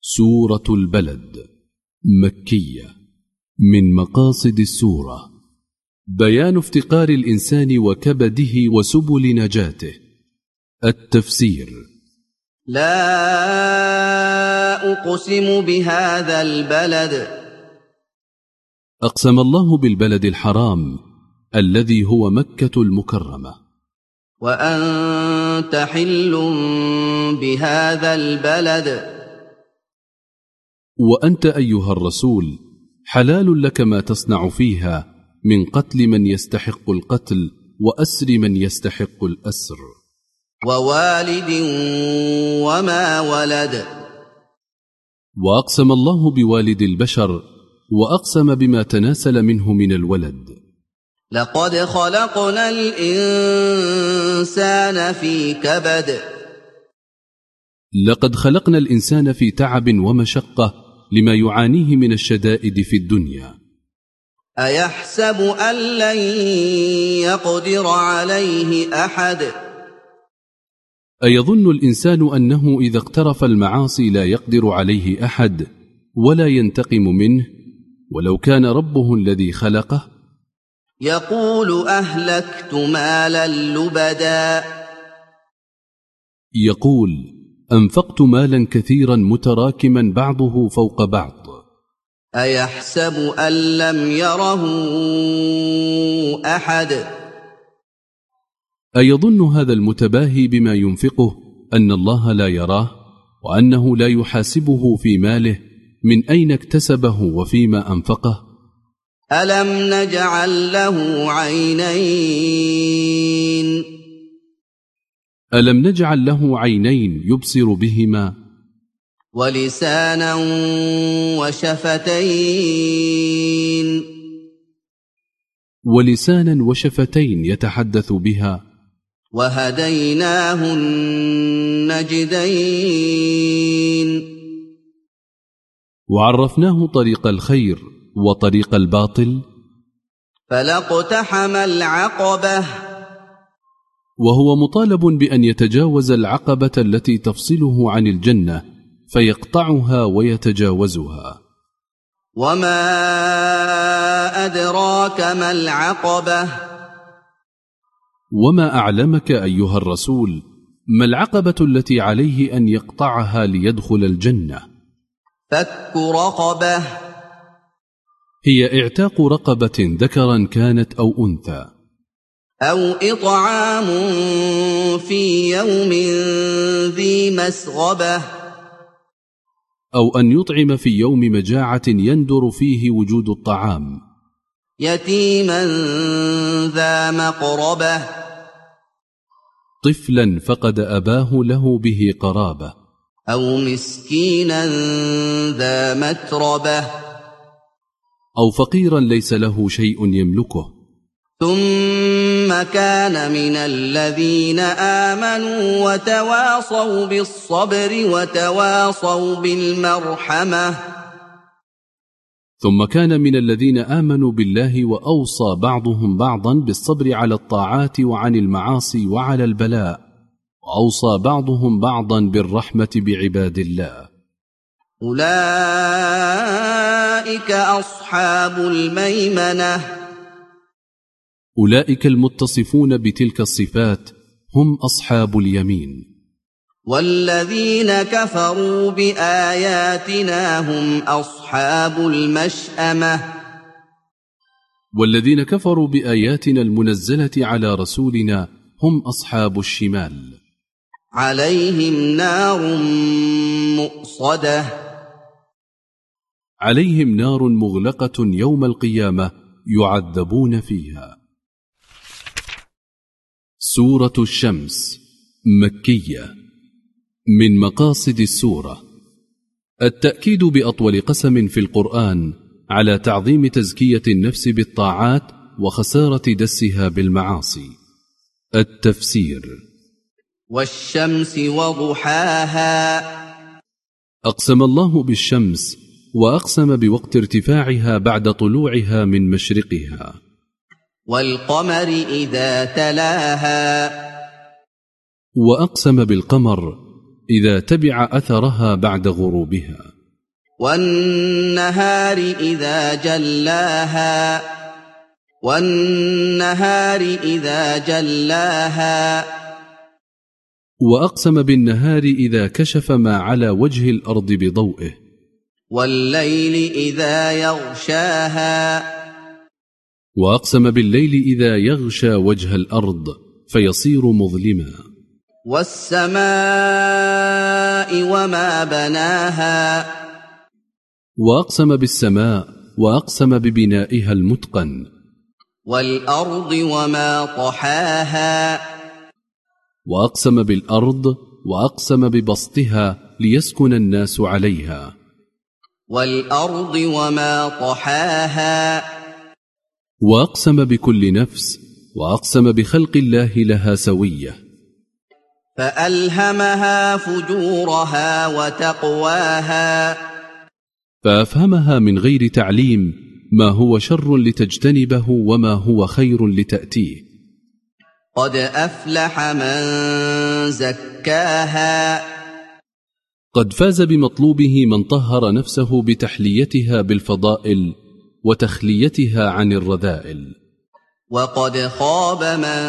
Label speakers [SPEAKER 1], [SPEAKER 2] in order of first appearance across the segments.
[SPEAKER 1] سورة البلد مكية. من مقاصد السورة بيان افتقار الإنسان وكبده وسبل نجاته. التفسير:
[SPEAKER 2] لا أقسم بهذا البلد.
[SPEAKER 1] أقسم الله بالبلد الحرام الذي هو مكة المكرمة.
[SPEAKER 2] وأنت حل بهذا البلد.
[SPEAKER 1] وأنت أيها الرسول حلال لك ما تصنع فيها من قتل من يستحق القتل وأسر من يستحق الأسر.
[SPEAKER 2] ووالد وما ولد.
[SPEAKER 1] وأقسم الله بوالد البشر وأقسم بما تناسل منه من الولد.
[SPEAKER 2] لقد خلقنا الإنسان في كبد.
[SPEAKER 1] لقد خلقنا الإنسان في تعب ومشقة لما يعانيه من الشدائد في الدنيا.
[SPEAKER 2] أيحسب أن لن يقدر عليه أحد.
[SPEAKER 1] أيظن الإنسان أنه إذا اقترف المعاصي لا يقدر عليه أحد ولا ينتقم منه ولو كان ربه الذي خلقه؟
[SPEAKER 2] يقول أهلكت مالا لبدا.
[SPEAKER 1] يقول أنفقت مالا كثيرا متراكما بعضه فوق بعض.
[SPEAKER 2] أيحسب أن لم يره أحد.
[SPEAKER 1] أيظن هذا المتباهي بما ينفقه أن الله لا يراه وأنه لا يحاسبه في ماله من أين اكتسبه وفيما أنفقه؟
[SPEAKER 2] ألم نجعل له عينين.
[SPEAKER 1] ألم نجعل له عينين يبصر بهما
[SPEAKER 2] ولسانا وشفتين.
[SPEAKER 1] ولسانا وشفتين يتحدث بها.
[SPEAKER 2] وهديناه النجدين.
[SPEAKER 1] وعرفناه طريق الخير وطريق الباطل.
[SPEAKER 2] فلاقتحم العقبة.
[SPEAKER 1] وهو مطالب بأن يتجاوز العقبة التي تفصله عن الجنة فيقطعها ويتجاوزها.
[SPEAKER 2] وما أدراك ما العقبة.
[SPEAKER 1] وما أعلمك أيها الرسول ما العقبة التي عليه أن يقطعها ليدخل الجنة؟
[SPEAKER 2] فك رقبة.
[SPEAKER 1] هي اعتاق رقبة ذكرا كانت أو أنثى.
[SPEAKER 2] أو إطعام في يوم ذي مسغبة.
[SPEAKER 1] أو أن يطعم في يوم مجاعة يندر فيه وجود الطعام.
[SPEAKER 2] يتيما ذا مقربة.
[SPEAKER 1] طفلا فقد أباه له به قرابة.
[SPEAKER 2] أو مسكينا ذا متربة.
[SPEAKER 1] أو فقيرا ليس له شيء يملكه.
[SPEAKER 2] ثم كان من الذين آمنوا وتواصوا بالصبر وتواصوا بالمرحمة.
[SPEAKER 1] ثم كان من الذين آمنوا بالله وأوصى بعضهم بعضا بالصبر على الطاعات وعن المعاصي وعلى البلاء، وأوصى بعضهم بعضا بالرحمة بعباد الله.
[SPEAKER 2] أولئك أصحاب الميمنة.
[SPEAKER 1] أولئك المتصفون بتلك الصفات هم أصحاب اليمين.
[SPEAKER 2] والذين كفروا بآياتنا هم أصحاب المشأمة.
[SPEAKER 1] والذين كفروا بآياتنا المنزلة على رسولنا هم أصحاب الشمال.
[SPEAKER 2] عليهم نار مؤصدة.
[SPEAKER 1] عليهم نار مغلقة يوم القيامة يعذبون فيها. سورة الشمس مكية. من مقاصد السورة التأكيد بأطول قسم في القرآن على تعظيم تزكية النفس بالطاعات وخسارة دسها بالمعاصي. التفسير:
[SPEAKER 2] والشمس وضحاها.
[SPEAKER 1] أقسم الله بالشمس وأقسم بوقت ارتفاعها بعد طلوعها من مشرقها.
[SPEAKER 2] والقمر إذا تلاها.
[SPEAKER 1] وأقسم بالقمر إذا تبع أثرها بعد غروبها.
[SPEAKER 2] وَالنَّهَارِ إِذَا جَلَّاهَا وَالنَّهَارِ إِذَا جَلَّاهَا
[SPEAKER 1] وأقسم بالنهار إذا كشف ما على وجه الأرض بضوئه.
[SPEAKER 2] وَاللَّيْلِ إِذَا يَغْشَاهَا
[SPEAKER 1] وأقسم بالليل إذا يغشى وجه الأرض فيصير مظلما.
[SPEAKER 2] وَالسَّمَاءِ وَمَا بَنَاهَا
[SPEAKER 1] وأقسم بالسماء وأقسم ببنائها المتقن.
[SPEAKER 2] وَالْأَرْضِ وَمَا طَحَاهَا
[SPEAKER 1] وأقسم بالأرض وأقسم ببسطها ليسكن الناس عليها.
[SPEAKER 2] وَالْأَرْضِ وَمَا طَحَاهَا
[SPEAKER 1] وأقسم بكل نفس وأقسم بخلق الله لها سوية.
[SPEAKER 2] فألهمها فجورها وتقواها
[SPEAKER 1] فأفهمها من غير تعليم ما هو شر لتجتنبه وما هو خير لتأتيه.
[SPEAKER 2] قد أفلح من زكاها
[SPEAKER 1] قد فاز بمطلوبه من طهر نفسه بتحليتها بالفضائل وتخليتها عن الرذائل.
[SPEAKER 2] وقد خاب من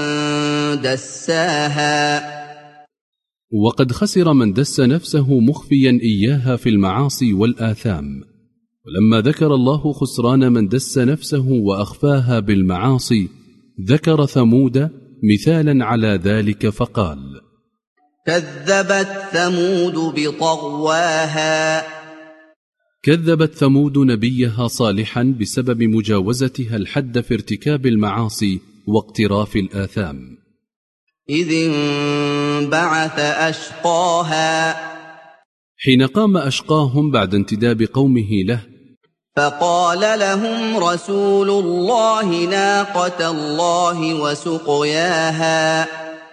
[SPEAKER 2] دساها
[SPEAKER 1] وقد خسر من دس نفسه مخفيا إياها في المعاصي والآثام. ولما ذكر الله خسران من دس نفسه وأخفاها بالمعاصي ذكر ثمود مثالا على ذلك فقال:
[SPEAKER 2] كذبت ثمود بطغواها
[SPEAKER 1] كذبت ثمود نبيها صالحا بسبب مجاوزتها الحد في ارتكاب المعاصي واقتراف الآثام.
[SPEAKER 2] إذ انبعث أشقاها
[SPEAKER 1] حين قام أشقاهم بعد انتداب قومه له
[SPEAKER 2] فقال لهم رسول الله ناقة الله وسقياها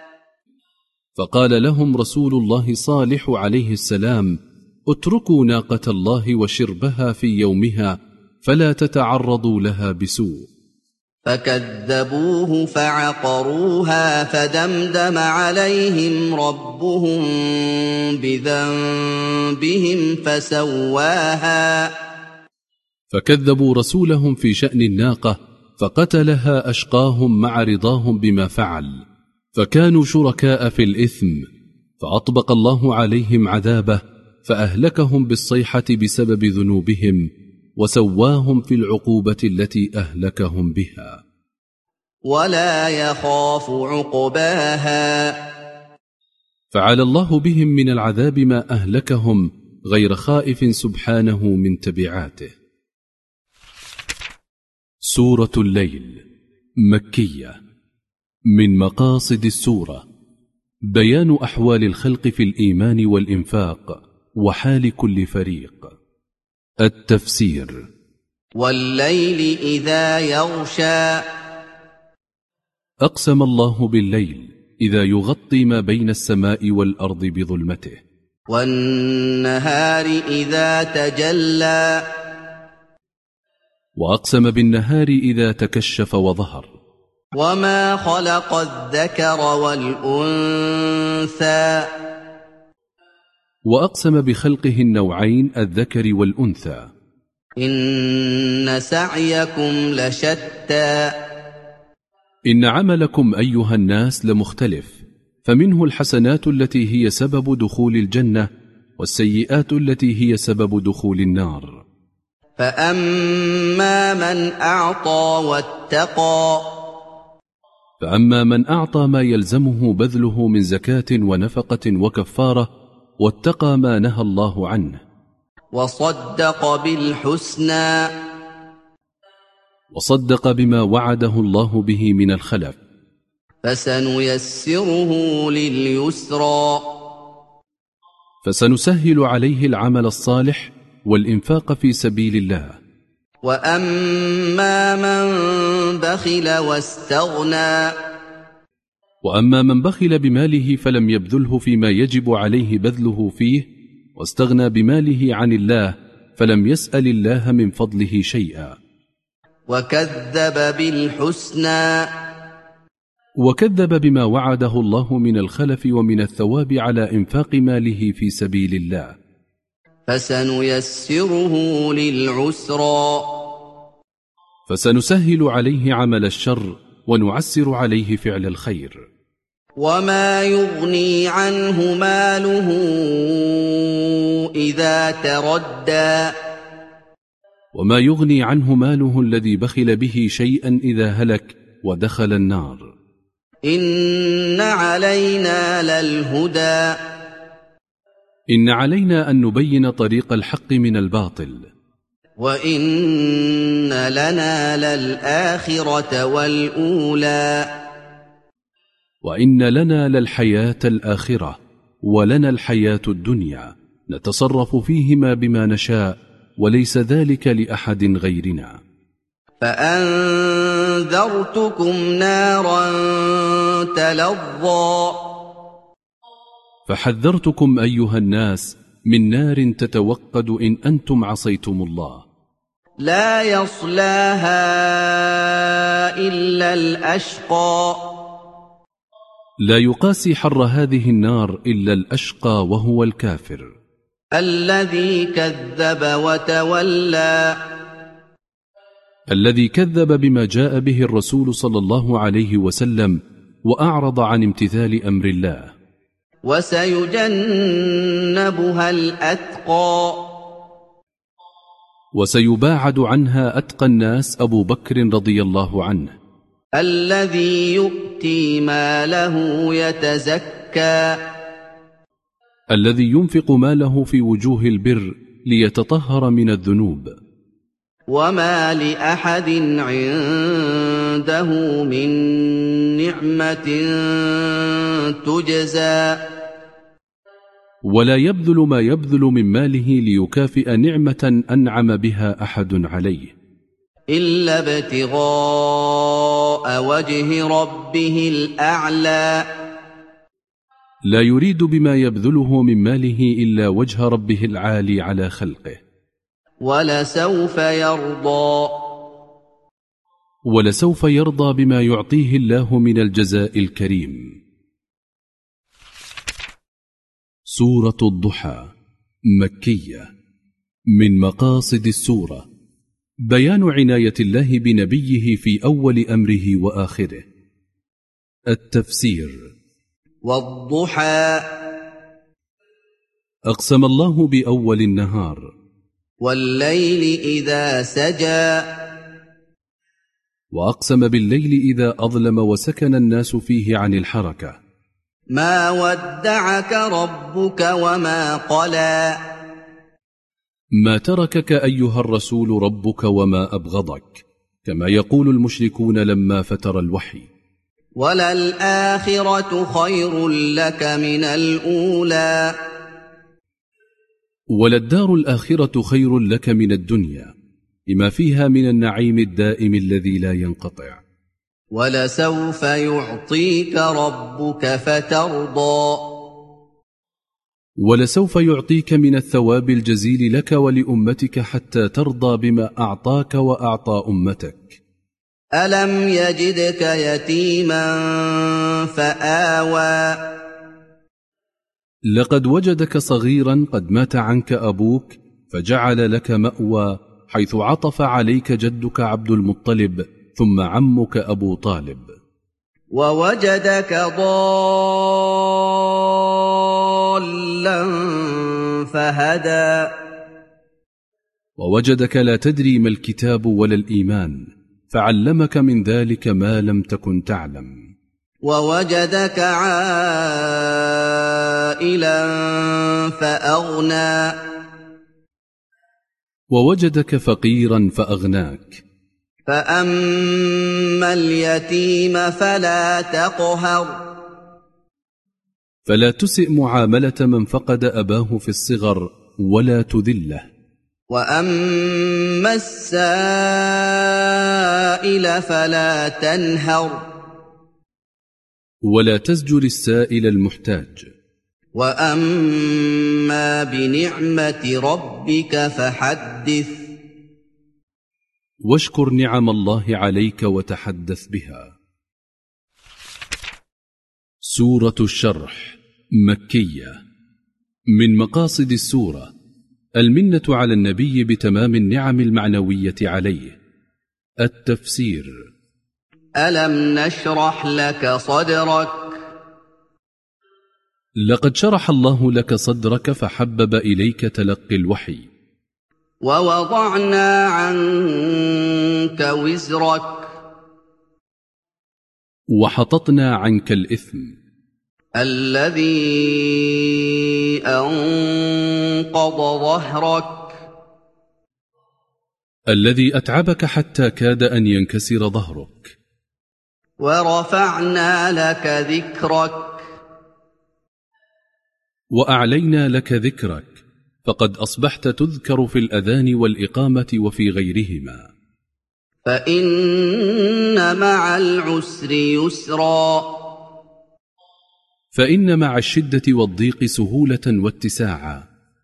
[SPEAKER 1] فقال لهم رسول الله صالح عليه السلام: اتركوا ناقة الله وشربها في يومها فلا تتعرضوا لها بسوء.
[SPEAKER 2] فكذبوه فعقروها فدمدم عليهم ربهم بذنبهم فسواها.
[SPEAKER 1] فكذبوا رسولهم في شأن الناقة فقتلها أشقاهم مع رضاهم بما فعل، فكانوا شركاء في الإثم، فأطبق الله عليهم عذابه فأهلكهم بالصيحة بسبب ذنوبهم وسواهم في العقوبة التي أهلكهم بها.
[SPEAKER 2] ولا يخاف عقباها
[SPEAKER 1] فعلى الله بهم من العذاب ما أهلكهم غير خائف سبحانه من تبعاته. سورة الليل مكية. من مقاصد السورة بيان أحوال الخلق في الإيمان والإنفاق وحال كل فريق. التفسير:
[SPEAKER 2] والليل إذا يغشى
[SPEAKER 1] أقسم الله بالليل إذا يغطي ما بين السماء والأرض بظلمته.
[SPEAKER 2] والنهار إذا تجلى
[SPEAKER 1] وأقسم بالنهار إذا تكشف وظهر.
[SPEAKER 2] وما خلق الذكر والأنثى
[SPEAKER 1] وأقسم بخلقه النوعين الذكر والأنثى.
[SPEAKER 2] إن سعيكم لشتى
[SPEAKER 1] إن عملكم أيها الناس لمختلف، فمنه الحسنات التي هي سبب دخول الجنة والسيئات التي هي سبب دخول النار.
[SPEAKER 2] فأما من أعطى واتقى
[SPEAKER 1] فأما من أعطى ما يلزمه بذله من زكاة ونفقة وكفارة واتقى ما نهى الله عنه
[SPEAKER 2] وصدق بالحسنى
[SPEAKER 1] وصدق بما وعده الله به من الخلف
[SPEAKER 2] فسنيسره لليسرى
[SPEAKER 1] فسنسهل عليه العمل الصالح والإنفاق في سبيل الله.
[SPEAKER 2] وأما من بخل واستغنى
[SPEAKER 1] وأما من بخل بماله فلم يبذله فيما يجب عليه بذله فيه واستغنى بماله عن الله فلم يسأل الله من فضله شيئا.
[SPEAKER 2] وكذب بالحسنى
[SPEAKER 1] وكذب بما وعده الله من الخلف ومن الثواب على إنفاق ماله في سبيل الله.
[SPEAKER 2] فسنيسره للعسرى
[SPEAKER 1] فسنسهل عليه عمل الشر ونعسر عليه فعل الخير.
[SPEAKER 2] وما يغني عنه ماله إذا تردى
[SPEAKER 1] وما يغني عنه ماله الذي بخل به شيئا إذا هلك ودخل النار.
[SPEAKER 2] إن علينا للهدى
[SPEAKER 1] إن علينا أن نبين طريق الحق من الباطل.
[SPEAKER 2] وإن لنا للآخرة والأولى
[SPEAKER 1] وإن لنا للحياة الآخرة ولنا الحياة الدنيا نتصرف فيهما بما نشاء وليس ذلك لأحد غيرنا.
[SPEAKER 2] فأنذرتكم نارا تلظى
[SPEAKER 1] فحذرتكم أيها الناس من نار تتوقد إن أنتم عصيتم الله.
[SPEAKER 2] لا يصلاها إلا الأشقى
[SPEAKER 1] لا يقاسي حر هذه النار إلا الأشقى وهو الكافر.
[SPEAKER 2] الذي كذب وتولى
[SPEAKER 1] الذي كذب بما جاء به الرسول صلى الله عليه وسلم وأعرض عن امتثال أمر الله.
[SPEAKER 2] وسيجنبها الأتقى
[SPEAKER 1] وسيباعد عنها أتقى الناس أبو بكر رضي الله عنه.
[SPEAKER 2] الذي يؤتي ماله يتزكى
[SPEAKER 1] الذي ينفق ماله في وجوه البر ليتطهر من الذنوب.
[SPEAKER 2] وما لأحد عنده من نعمة تجزى
[SPEAKER 1] ولا يبذل ما يبذل من ماله ليكافئ نعمة أنعم بها أحد عليه
[SPEAKER 2] إلا ابتغاء وجه ربه الأعلى.
[SPEAKER 1] لا يريد بما يبذله من ماله إلا وجه ربه العالي على خلقه.
[SPEAKER 2] ولسوف يرضى
[SPEAKER 1] ولسوف يرضى بما يعطيه الله من الجزاء الكريم. سورة الضحى مكية. من مقاصد السورة بيان عناية الله بنبيه في أول أمره وآخره. التفسير.
[SPEAKER 2] والضحى
[SPEAKER 1] أقسم الله بأول النهار.
[SPEAKER 2] والليل إذا سجى
[SPEAKER 1] وأقسم بالليل إذا أظلم وسكن الناس فيه عن الحركة.
[SPEAKER 2] ما ودعك ربك وما قلى
[SPEAKER 1] ما تركك أيها الرسول ربك وما أبغضك، كما يقول المشركون لما فتر الوحي.
[SPEAKER 2] وللآخرة خير لك من الأولى
[SPEAKER 1] وللدار الآخرة خير لك من الدنيا لما فيها من النعيم الدائم الذي لا ينقطع.
[SPEAKER 2] ولسوف يعطيك ربك فترضى
[SPEAKER 1] ولسوف يعطيك من الثواب الجزيل لك ولأمتك حتى ترضى بما أعطاك وأعطى أمتك.
[SPEAKER 2] ألم يجدك يتيما فآوى
[SPEAKER 1] لقد وجدك صغيرا قد مات عنك أبوك فجعل لك مأوى، حيث عطف عليك جدك عبد المطلب ثم عمك أبو طالب.
[SPEAKER 2] ووجدك ضالا فهدى
[SPEAKER 1] ووجدك لا تدري ما الكتاب ولا الإيمان فعلمك من ذلك ما لم تكن تعلم.
[SPEAKER 2] ووجدك عائلا فأغنى
[SPEAKER 1] ووجدك فقيرا فأغناك.
[SPEAKER 2] فأما اليتيم فلا تقهر
[SPEAKER 1] فلا تسئ معاملة من فقد أباه في الصغر ولا تذله.
[SPEAKER 2] وأما السائل فلا تنهر
[SPEAKER 1] ولا تزجر السائل المحتاج.
[SPEAKER 2] وأما بنعمة ربك فحدث
[SPEAKER 1] واشكر نعم الله عليك وتحدث بها. سورة الشرح مكية. من مقاصد السورة المنة على النبي بتمام النعم المعنوية عليه. التفسير.
[SPEAKER 2] ألم نشرح لك صدرك.
[SPEAKER 1] لقد شرح الله لك صدرك فحبب إليك تلقي الوحي.
[SPEAKER 2] ووضعنا عنك وزرك.
[SPEAKER 1] وحططنا عنك الإثم
[SPEAKER 2] الذي أنقض ظهرك.
[SPEAKER 1] الذي أتعبك حتى كاد أن ينكسر ظهرك.
[SPEAKER 2] ورفعنا لك ذكرك.
[SPEAKER 1] وأعلينا لك ذكرك، فقد أصبحت تذكر في الأذان والإقامة وفي غيرهما.
[SPEAKER 2] فإن مع العسر يسرا.
[SPEAKER 1] فإن مع الشدة والضيق سهولة واتساعا.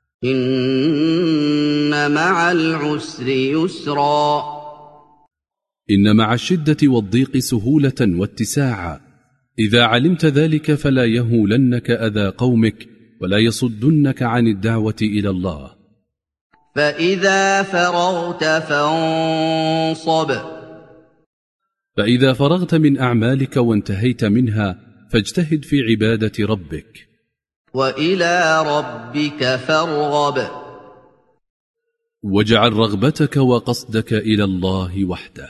[SPEAKER 2] إن مع العسر يسرا.
[SPEAKER 1] إن مع الشدة والضيق سهولة واتساعا. إذا علمت ذلك فلا يهولنك أذى قومك ولا يصدنك عن الدعوة إلى الله.
[SPEAKER 2] فإذا فرغت فانصب.
[SPEAKER 1] فإذا فرغت من أعمالك وانتهيت منها فاجتهد في عبادة ربك.
[SPEAKER 2] وإلى ربك فارغب.
[SPEAKER 1] واجعل رغبتك وقصدك إلى الله وحده.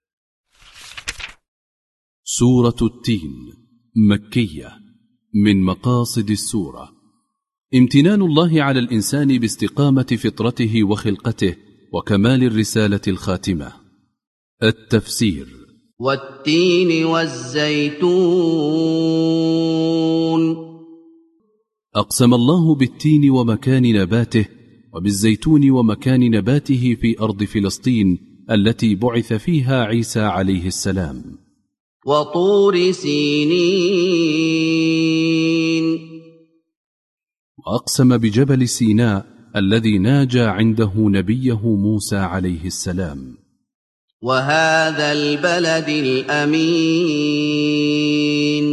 [SPEAKER 1] سورة التين مكية. من مقاصد السورة امتنان الله على الإنسان باستقامة فطرته وخلقته وكمال الرسالة الخاتمة. التفسير.
[SPEAKER 2] والتين والزيتون.
[SPEAKER 1] أقسم الله بالتين ومكان نباته، وبالزيتون ومكان نباته في أرض فلسطين التي بعث فيها عيسى عليه السلام.
[SPEAKER 2] وطور سينين.
[SPEAKER 1] وأقسم بجبل سيناء الذي ناجى عنده نبيه موسى عليه السلام.
[SPEAKER 2] وهذا البلد الأمين.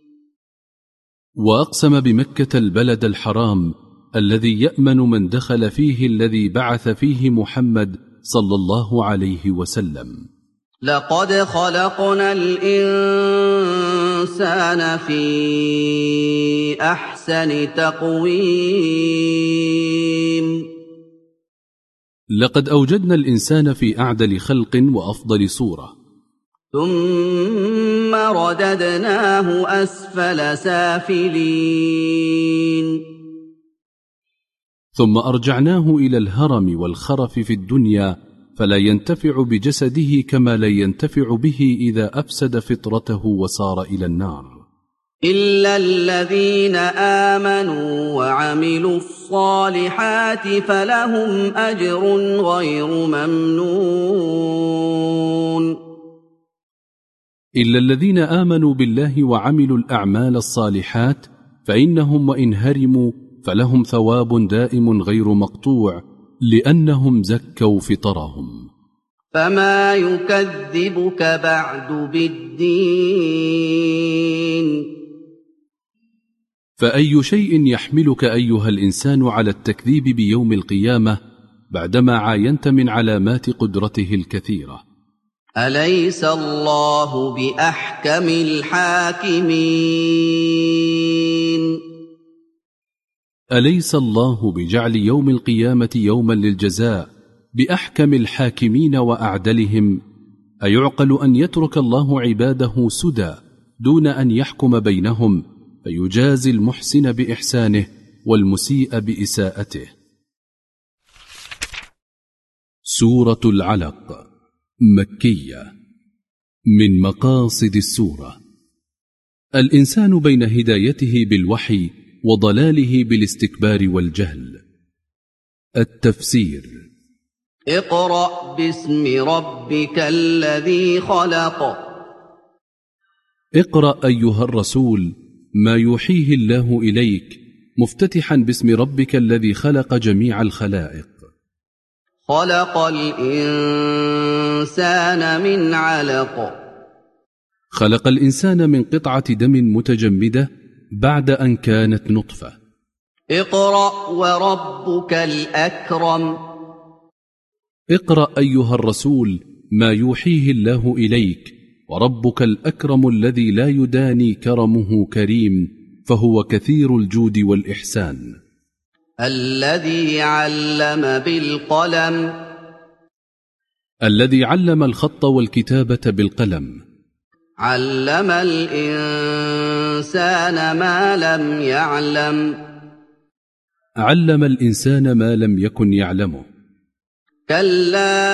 [SPEAKER 1] وأقسم بمكة البلد الحرام الذي يأمن من دخل فيه الذي بعث فيه محمد صلى الله عليه وسلم.
[SPEAKER 2] لقد خلقنا الإنسان في أحسن تقويم.
[SPEAKER 1] لقد أوجدنا الإنسان في أعدل خلق وأفضل صورة.
[SPEAKER 2] ثم رددناه أسفل سافلين.
[SPEAKER 1] ثم أرجعناه إلى الهرم والخرف في الدنيا، فلا ينتفع بجسده كما لا ينتفع به إذا أفسد فطرته وصار إلى النار.
[SPEAKER 2] إلا الذين آمنوا وعملوا الصالحات فلهم أجر غير ممنون.
[SPEAKER 1] إلا الذين آمنوا بالله وعملوا الأعمال الصالحات فإنهم وإن هرموا فلهم ثواب دائم غير مقطوع، لأنهم زكوا فطرهم.
[SPEAKER 2] فما يكذبك بعد بالدين.
[SPEAKER 1] فأي شيء يحملك أيها الإنسان على التكذيب بيوم القيامة بعدما عاينت من علامات قدرته الكثيرة؟
[SPEAKER 2] أليس الله بأحكم الحاكمين.
[SPEAKER 1] أليس الله بجعل يوم القيامة يوما للجزاء بأحكم الحاكمين وأعدلهم؟ أيعقل أن يترك الله عباده سدى دون أن يحكم بينهم فيجازي المحسن بإحسانه والمسيء بإساءته؟ سورة العلق مكية. من مقاصد السورة الإنسان بين هدايته بالوحي وضلاله بالاستكبار والجهل. التفسير.
[SPEAKER 2] اقرأ باسم ربك الذي خلق.
[SPEAKER 1] اقرأ أيها الرسول ما يوحيه الله إليك مفتتحا باسم ربك الذي خلق جميع الخلائق.
[SPEAKER 2] خلق الإنسان من علق.
[SPEAKER 1] خلق الإنسان من قطعة دم متجمدة بعد أن كانت نطفة.
[SPEAKER 2] اقرأ وربك الأكرم.
[SPEAKER 1] اقرأ أيها الرسول ما يوحيه الله إليك، وربك الأكرم الذي لا يداني كرمه كريم، فهو كثير الجود والإحسان.
[SPEAKER 2] الذي علم بالقلم.
[SPEAKER 1] الذي علم الخط والكتابة بالقلم.
[SPEAKER 2] علم الإنسان ما لم يعلم.
[SPEAKER 1] علم الإنسان ما لم يكن يعلمه.
[SPEAKER 2] كلا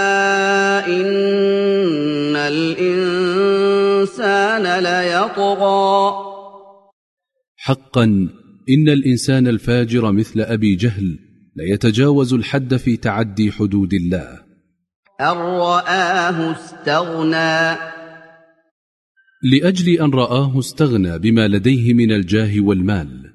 [SPEAKER 2] إن الإنسان ليطغى.
[SPEAKER 1] حقا إن الإنسان الفاجر مثل أبي جهل ليتجاوز الحد في تعدي حدود الله.
[SPEAKER 2] أن رآه استغنى.
[SPEAKER 1] لأجل أن رآه استغنى بما لديه من الجاه والمال.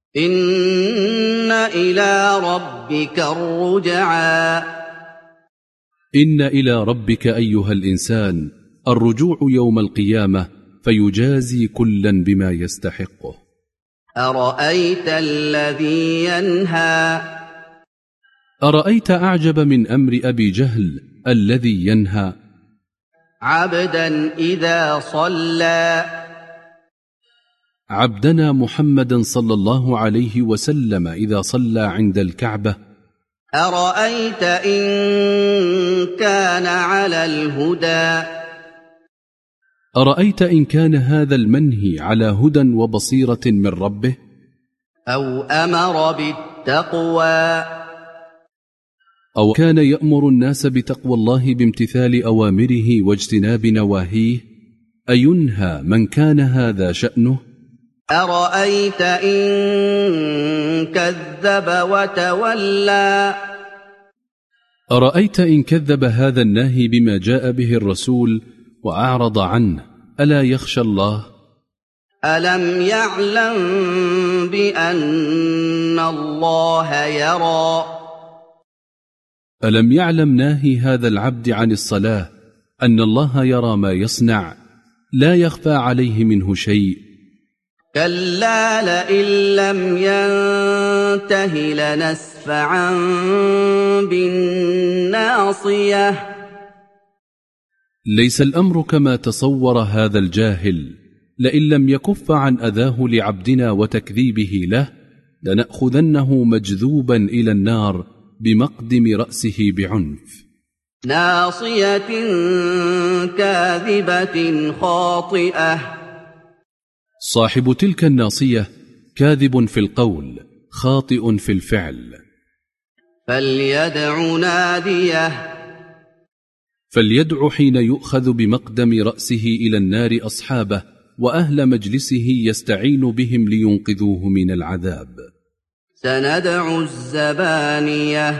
[SPEAKER 2] إن إلى ربك الرجعى.
[SPEAKER 1] إن إلى ربك أيها الإنسان الرجوع يوم القيامة، فيجازي كلا بما يستحقه.
[SPEAKER 2] أرأيت الذي ينهى.
[SPEAKER 1] أرأيت أعجب من أمر أبي جهل الذي ينهى
[SPEAKER 2] عبدا إذا صلى.
[SPEAKER 1] عبدنا محمدا صلى الله عليه وسلم إذا صلى عند الكعبة.
[SPEAKER 2] أرأيت إن كان على الهدى.
[SPEAKER 1] أرأيت إن كان هذا المنهي على هدى وبصيرة من ربه،
[SPEAKER 2] أو أمر بالتقوى،
[SPEAKER 1] أو كان يأمر الناس بتقوى الله بامتثال أوامره واجتناب نواهيه، أينهى من كان هذا شأنه؟
[SPEAKER 2] أرأيت إن كذب وتولى.
[SPEAKER 1] أرأيت إن كذب هذا الناهي بما جاء به الرسول وأعرض عنه، ألا يخشى الله؟
[SPEAKER 2] ألم يعلم بأن الله يرى.
[SPEAKER 1] ألم يعلم ناهي هذا العبد عن الصلاة أن الله يرى ما يصنع، لا يخفى عليه منه شيء.
[SPEAKER 2] كلا لئن لم ينته لنسفعا بالناصية.
[SPEAKER 1] ليس الأمر كما تصور هذا الجاهل، لئن لم يكف عن أذاه لعبدنا وتكذيبه له لنأخذنه مجذوبا إلى النار بمقدم رأسه بعنف.
[SPEAKER 2] ناصية كاذبة خاطئة.
[SPEAKER 1] صاحب تلك الناصية كاذب في القول خاطئ في الفعل.
[SPEAKER 2] فليدع ناديه.
[SPEAKER 1] فليدع حين يؤخذ بمقدم رأسه إلى النار أصحابه وأهل مجلسه يستعين بهم لينقذوه من العذاب.
[SPEAKER 2] سندع الزبانية.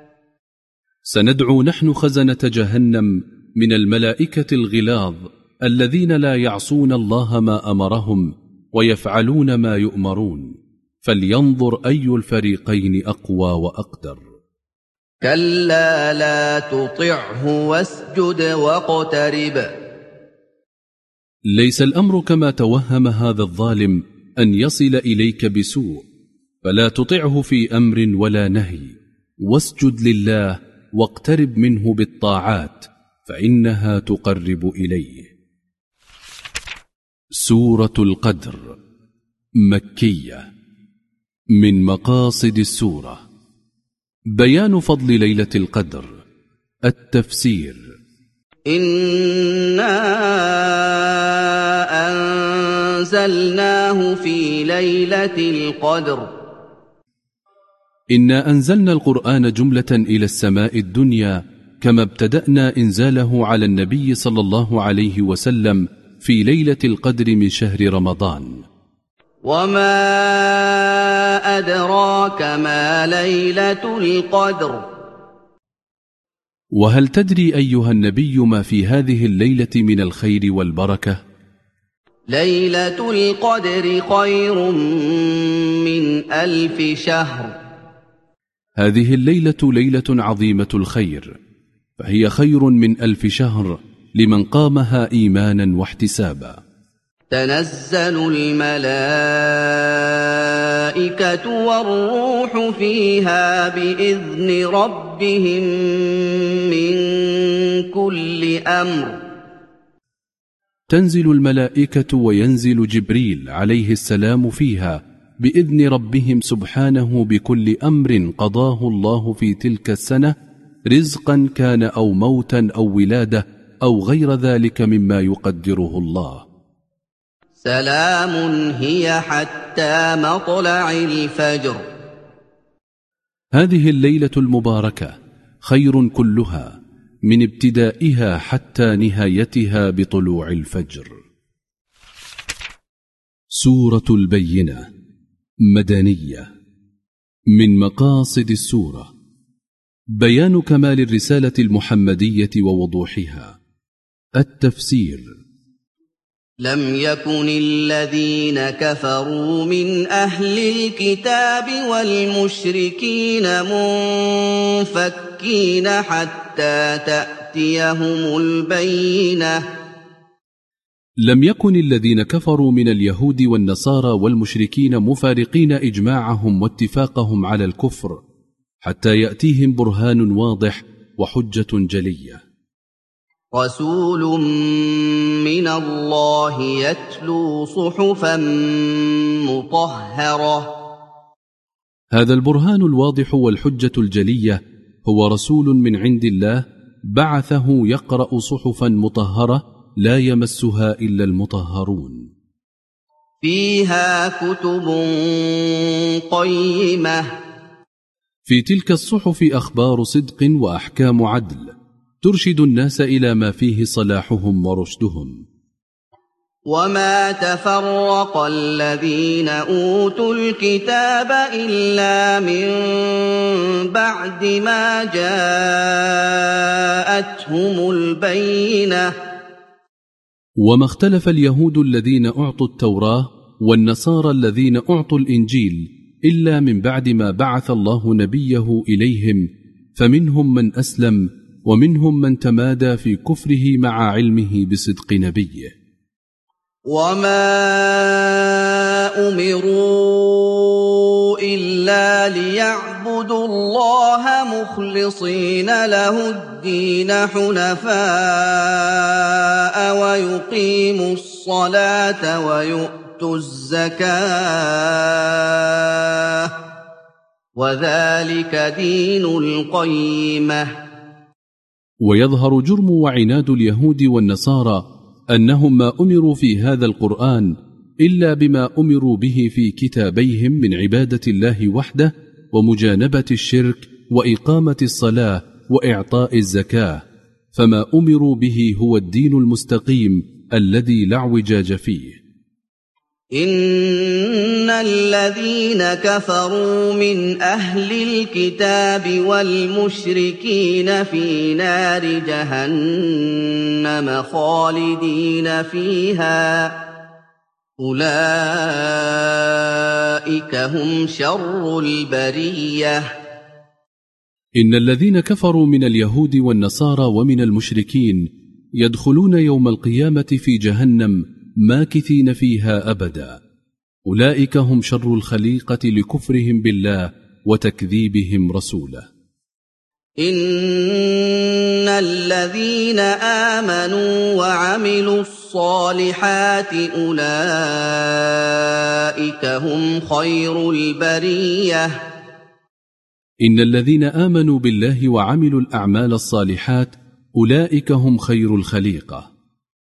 [SPEAKER 1] سندعو نحن خزنة جهنم من الملائكة الغلاظ الذين لا يعصون الله ما أمرهم ويفعلون ما يؤمرون، فلينظر أي الفريقين أقوى وأقدر.
[SPEAKER 2] كلا لا تطعه واسجد واقترب.
[SPEAKER 1] ليس الأمر كما توهم هذا الظالم أن يصل إليك بسوء، فلا تطعه في أمر ولا نهي، واسجد لله واقترب منه بالطاعات فإنها تقرب إليه. سورة القدر مكية. من مقاصد السورة بيان فضل ليلة القدر. التفسير:
[SPEAKER 2] إنا أنزلناه في ليلة القدر.
[SPEAKER 1] إنا أنزلنا القرآن جملة إلى السماء الدنيا، كما ابتدأنا إنزاله على النبي صلى الله عليه وسلم في ليلة القدر من شهر رمضان.
[SPEAKER 2] وما أدراك ما ليلة القدر.
[SPEAKER 1] وهل تدري أيها النبي ما في هذه الليلة من الخير والبركة؟
[SPEAKER 2] ليلة القدر خير من 1000 شهر.
[SPEAKER 1] هذه الليلة ليلة عظيمة الخير، فهي خير من 1000 شهر لمن قامها إيمانا واحتسابا.
[SPEAKER 2] تنزل الملائكة الْمَلَائِكَةُ وَالرُّوحُ فِيهَا بِإِذْنِ رَبِّهِم مِّن كُلِّ أَمْرٍ.
[SPEAKER 1] تنزل الملائكة وينزل جبريل عليه السلام فيها بإذن ربهم سبحانه بكل أمر قضاه الله في تلك السنة، رزقا كان أو موتا أو ولادة أو غير ذلك مما يقدره الله.
[SPEAKER 2] سلام هي حتى مطلع الفجر.
[SPEAKER 1] هذه الليلة المباركة خير كلها من ابتدائها حتى نهايتها بطلوع الفجر. سورة البينة مدنية. من مقاصد السورة بيان كمال الرسالة المحمدية ووضوحها. التفسير:
[SPEAKER 2] لم يكن الذين كفروا من أهل الكتاب والمشركين منفكين حتى تأتيهم البينة.
[SPEAKER 1] لم يكن الذين كفروا من اليهود والنصارى والمشركين مفارقين إجماعهم واتفاقهم على الكفر حتى يأتيهم برهان واضح وحجة جلية.
[SPEAKER 2] رسول من الله يتلو صحفا مطهرة.
[SPEAKER 1] هذا البرهان الواضح والحجة الجلية هو رسول من عند الله بعثه يقرأ صحفا مطهرة لا يمسها إلا المطهرون.
[SPEAKER 2] فيها كتب قيمة.
[SPEAKER 1] في تلك الصحف أخبار صدق وأحكام عدل ترشد الناس إلى ما فيه صلاحهم ورشدهم.
[SPEAKER 2] وما تفرق الذين أوتوا الكتاب إلا من بعد ما جاءتهم البينة.
[SPEAKER 1] وما اختلف اليهود الذين أعطوا التوراة والنصارى الذين أعطوا الإنجيل إلا من بعد ما بعث الله نبيه إليهم، فمنهم من أسلم ومنهم من تمادى في كفره مع علمه بصدق نبيه.
[SPEAKER 2] وما أمروا إلا ليعبدوا الله مخلصين له الدين حنفاء ويقيموا الصلاة ويؤتوا الزكاة وذلك دين القيمة.
[SPEAKER 1] ويظهر جرم وعناد اليهود والنصارى أنهم ما أمروا في هذا القرآن إلا بما أمروا به في كتابيهم من عبادة الله وحده ومجانبة الشرك وإقامة الصلاة وإعطاء الزكاة، فما أمروا به هو الدين المستقيم الذي لا اعوجاج فيه.
[SPEAKER 2] إن الذين كفروا من أهل الكتاب والمشركين في نار جهنم خالدين فيها أولئك هم شر البرية.
[SPEAKER 1] إن الذين كفروا من اليهود والنصارى ومن المشركين يدخلون يوم القيامة في جهنم ماكثين فيها أبدا، أولئك هم شر الخليقة لكفرهم بالله وتكذيبهم رسوله.
[SPEAKER 2] إن الذين آمنوا وعملوا الصالحات أولئك هم خير البرية.
[SPEAKER 1] إن الذين آمنوا بالله وعملوا الأعمال الصالحات أولئك هم خير الخليقة.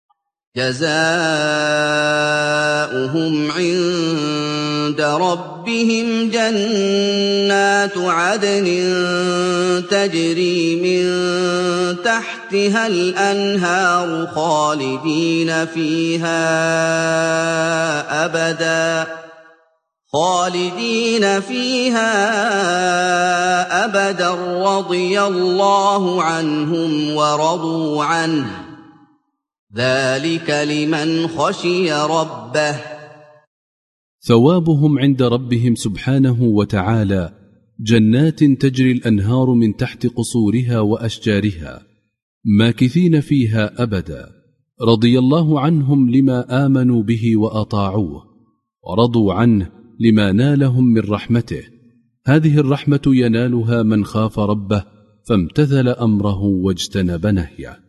[SPEAKER 2] جزاؤهم عند ربهم جنات عدن تجري من تحتها الأنهار خالدين فيها أبدا رضي الله عنهم ورضوا عنه ذلك لمن خشي ربه.
[SPEAKER 1] ثوابهم عند ربهم سبحانه وتعالى جنات تجري الأنهار من تحت قصورها وأشجارها ماكثين فيها أبدا، رضي الله عنهم لما آمنوا به وأطاعوه ورضوا عنه لما نالهم من رحمته. هذه الرحمة ينالها من خاف ربه فامتثل أمره واجتنب نهيه.